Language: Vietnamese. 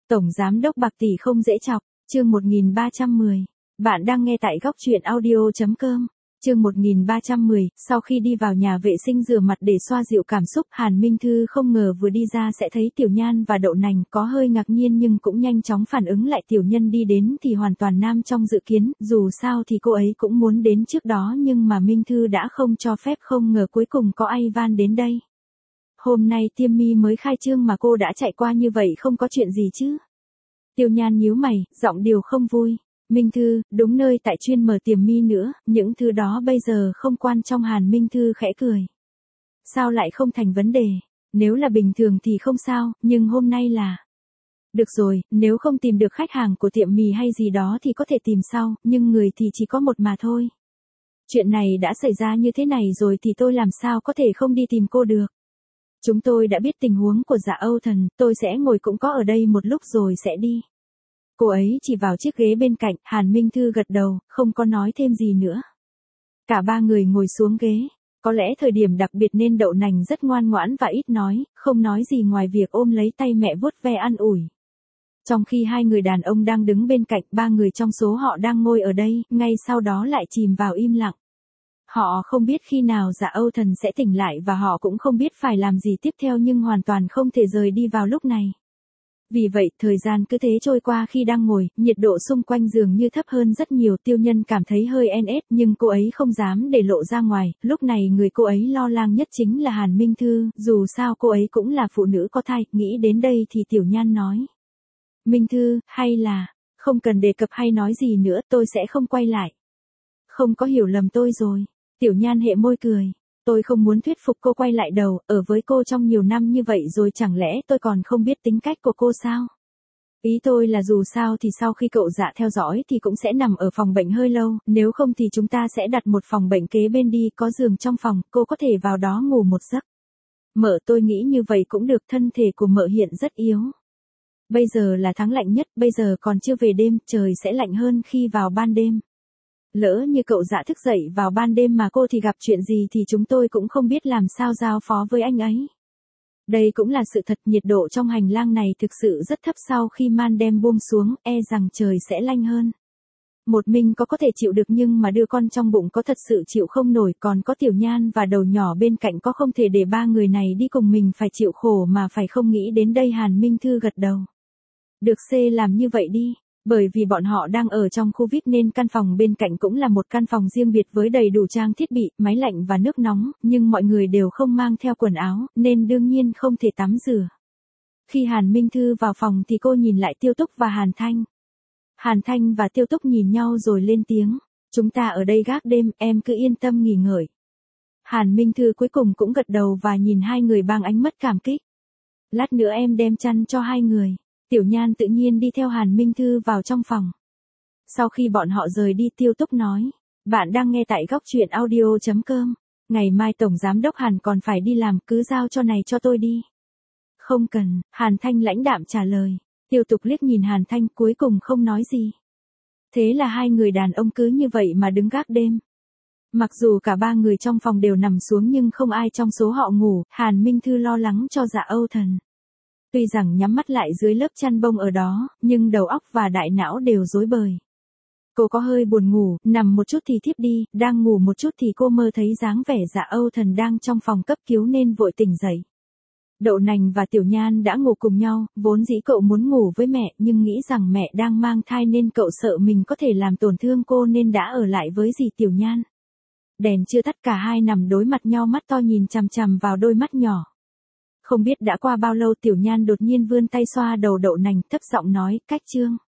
Tổng giám đốc Bạc Tỷ không dễ chọc, chương 1310. Bạn đang nghe tại góc truyện audio.com. Chương 1310, sau khi đi vào nhà vệ sinh rửa mặt để xoa dịu cảm xúc, Hàn Minh Thư không ngờ vừa đi ra sẽ thấy Tiểu Nhan và Đậu Nành, có hơi ngạc nhiên nhưng cũng nhanh chóng phản ứng lại. Tiểu Nhân đi đến thì hoàn toàn nam trong dự kiến, dù sao thì cô ấy cũng muốn đến trước đó nhưng mà Minh Thư đã không cho phép, không ngờ cuối cùng có ai van đến đây. Hôm nay tiêm mi mới khai trương mà cô đã chạy qua như vậy, không có chuyện gì chứ? Tiểu Nhan nhíu mày, giọng điệu không vui. Minh Thư, đúng nơi tại chuyên mở tiệm mi nữa, những thứ đó bây giờ không quan trọng. Hàn Minh Thư khẽ cười. Sao lại không thành vấn đề? Nếu là bình thường thì không sao, nhưng hôm nay là... Được rồi, nếu không tìm được khách hàng của tiệm mì hay gì đó thì có thể tìm sau, nhưng người thì chỉ có một mà thôi. Chuyện này đã xảy ra như thế này rồi thì tôi làm sao có thể không đi tìm cô được. Chúng tôi đã biết tình huống của Dạ Âu Thần, tôi sẽ ngồi cũng có ở đây một lúc rồi sẽ đi. Cô ấy chỉ vào chiếc ghế bên cạnh, Hàn Minh Thư gật đầu, không có nói thêm gì nữa. Cả ba người ngồi xuống ghế, có lẽ thời điểm đặc biệt nên Đậu Nành rất ngoan ngoãn và ít nói, không nói gì ngoài việc ôm lấy tay mẹ vuốt ve an ủi. Trong khi hai người đàn ông đang đứng bên cạnh, ba người trong số họ đang ngồi ở đây, ngay sau đó lại chìm vào im lặng. Họ không biết khi nào Dạ Âu Thần sẽ tỉnh lại và họ cũng không biết phải làm gì tiếp theo, nhưng hoàn toàn không thể rời đi vào lúc này. Vì vậy, thời gian cứ thế trôi qua. Khi đang ngồi, nhiệt độ xung quanh dường như thấp hơn rất nhiều. Tiêu Nhân cảm thấy hơi NS nhưng cô ấy không dám để lộ ra ngoài. Lúc này người cô ấy lo lắng nhất chính là Hàn Minh Thư, dù sao cô ấy cũng là phụ nữ có thai. Nghĩ đến đây thì Tiểu Nhan nói. Minh Thư, hay là, không cần đề cập hay nói gì nữa, tôi sẽ không quay lại. Không có hiểu lầm tôi rồi. Tiểu Nhan hé môi cười. Tôi không muốn thuyết phục cô quay lại đâu, ở với cô trong nhiều năm như vậy rồi chẳng lẽ tôi còn không biết tính cách của cô sao? Ý tôi là dù sao thì sau khi cậu Dạ theo dõi thì cũng sẽ nằm ở phòng bệnh hơi lâu, nếu không thì chúng ta sẽ đặt một phòng bệnh kế bên đi, có giường trong phòng, cô có thể vào đó ngủ một giấc. Mợ, tôi nghĩ như vậy cũng được, thân thể của mợ hiện rất yếu. Bây giờ là tháng lạnh nhất, bây giờ còn chưa về đêm, trời sẽ lạnh hơn khi vào ban đêm. Lỡ như cậu Dạ thức dậy vào ban đêm mà cô thì gặp chuyện gì thì chúng tôi cũng không biết làm sao giao phó với anh ấy. Đây cũng là sự thật, nhiệt độ trong hành lang này thực sự rất thấp, sau khi màn đêm buông xuống, e rằng trời sẽ lạnh hơn. Một mình có thể chịu được nhưng mà đưa con trong bụng có thật sự chịu không nổi, còn có Tiểu Nhan và Đầu Nhỏ bên cạnh có không thể để ba người này đi cùng mình phải chịu khổ mà phải không. Nghĩ đến đây Hàn Minh Thư gật đầu. Được, làm như vậy đi. Bởi vì bọn họ đang ở trong khu VIP nên căn phòng bên cạnh cũng là một căn phòng riêng biệt với đầy đủ trang thiết bị, máy lạnh và nước nóng, nhưng mọi người đều không mang theo quần áo, nên đương nhiên không thể tắm rửa. Khi Hàn Minh Thư vào phòng thì cô nhìn lại Tiêu Túc và Hàn Thanh. Hàn Thanh và Tiêu Túc nhìn nhau rồi lên tiếng. Chúng ta ở đây gác đêm, em cứ yên tâm nghỉ ngơi. Hàn Minh Thư cuối cùng cũng gật đầu và nhìn hai người bằng ánh mắt cảm kích. Lát nữa em đem chăn cho hai người. Tiểu Nhan tự nhiên đi theo Hàn Minh Thư vào trong phòng. Sau khi bọn họ rời đi, Tiêu Túc nói. Bạn đang nghe tại góc truyện audio.com. Ngày mai Tổng Giám đốc Hàn còn phải đi làm, cứ giao cho này cho tôi đi. Không cần, Hàn Thanh lãnh đạm trả lời. Tiêu Tục liếc nhìn Hàn Thanh cuối cùng không nói gì. Thế là hai người đàn ông cứ như vậy mà đứng gác đêm. Mặc dù cả ba người trong phòng đều nằm xuống nhưng không ai trong số họ ngủ. Hàn Minh Thư lo lắng cho Dạ Âu Thần. Tuy rằng nhắm mắt lại dưới lớp chăn bông ở đó, nhưng đầu óc và đại não đều rối bời. Cô có hơi buồn ngủ, nằm một chút thì thiếp đi, đang ngủ một chút thì cô mơ thấy dáng vẻ Dạ Âu Thần đang trong phòng cấp cứu nên vội tỉnh dậy. Đậu Nành và Tiểu Nhan đã ngủ cùng nhau, vốn dĩ cậu muốn ngủ với mẹ nhưng nghĩ rằng mẹ đang mang thai nên cậu sợ mình có thể làm tổn thương cô nên đã ở lại với dì Tiểu Nhan. Đèn chưa tắt, cả hai nằm đối mặt nhau, mắt to nhìn chằm chằm vào đôi mắt nhỏ. Không biết đã qua bao lâu, Tiểu Nhan đột nhiên vươn tay xoa đầu Đậu Nành, thấp giọng nói, cách chương.